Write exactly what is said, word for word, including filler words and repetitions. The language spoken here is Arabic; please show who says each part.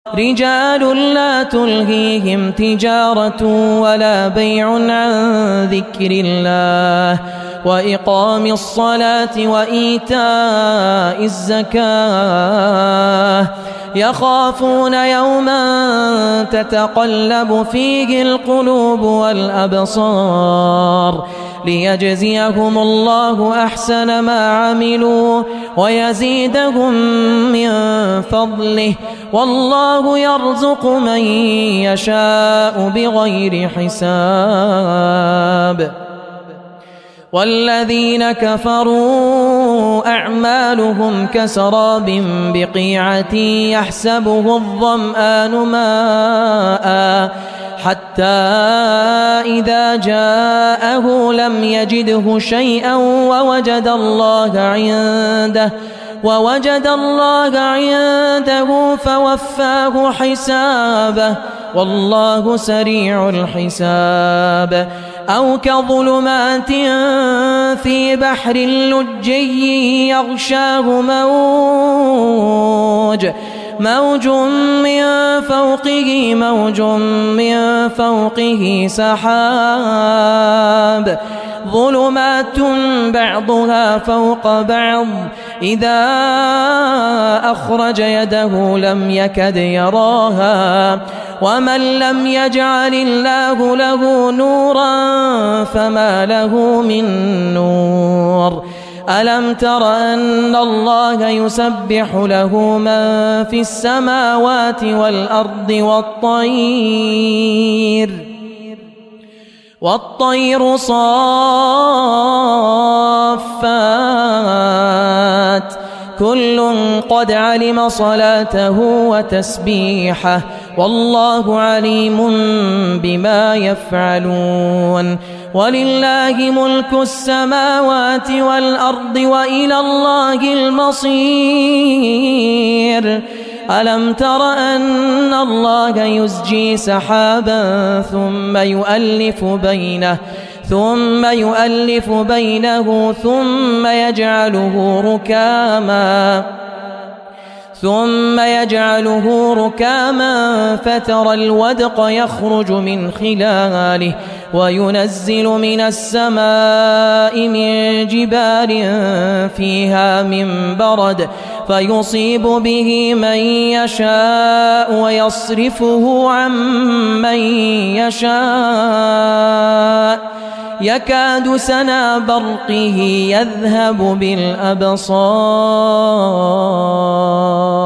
Speaker 1: رجال لا تلهيهم تجارة ولا بيع عن ذكر الله وإقام الصلاة وإيتاء الزكاة يخافون يوما تتقلب فيه القلوب والأبصار ليجزيهم الله أحسن ما عملوا ويزيدهم من فضله والله يرزق من يشاء بغير حساب. والذين كفروا أعمالهم كسراب بقيعة يحسبه الظمآن ماء حتى إذا جاءه لم يجده شيئا ووجد الله عنده ووجد الله عنده فوفاه حسابه والله سريع الحساب. أو كظلمات في بحر لجي يغشاه موج موج من فوقه موج من فوقه سحاب ظلمات بعضها فوق بعض إذا أخرج يده لم يكد يراها ومن لم يجعل الله له نورا فما له من نور. ألم تر أن الله يسبح له من في السماوات والأرض والطير والطير صافات كل قد علم صلاته وتسبيحه والله عليم بما يفعلون. ولله ملك السماوات والأرض وإلى الله المصير. ألم تر أن الله يزجي سحابا ثم يؤلف بينه ثم يؤلف بينه ثم يجعله ركاما ثم يجعله ركاما فترى الودق يخرج من خلاله وينزل من السماء من جبال فيها من برد فيصيب به من يشاء ويصرفه عن من يشاء يكاد سنا برقه يذهب بالأبصار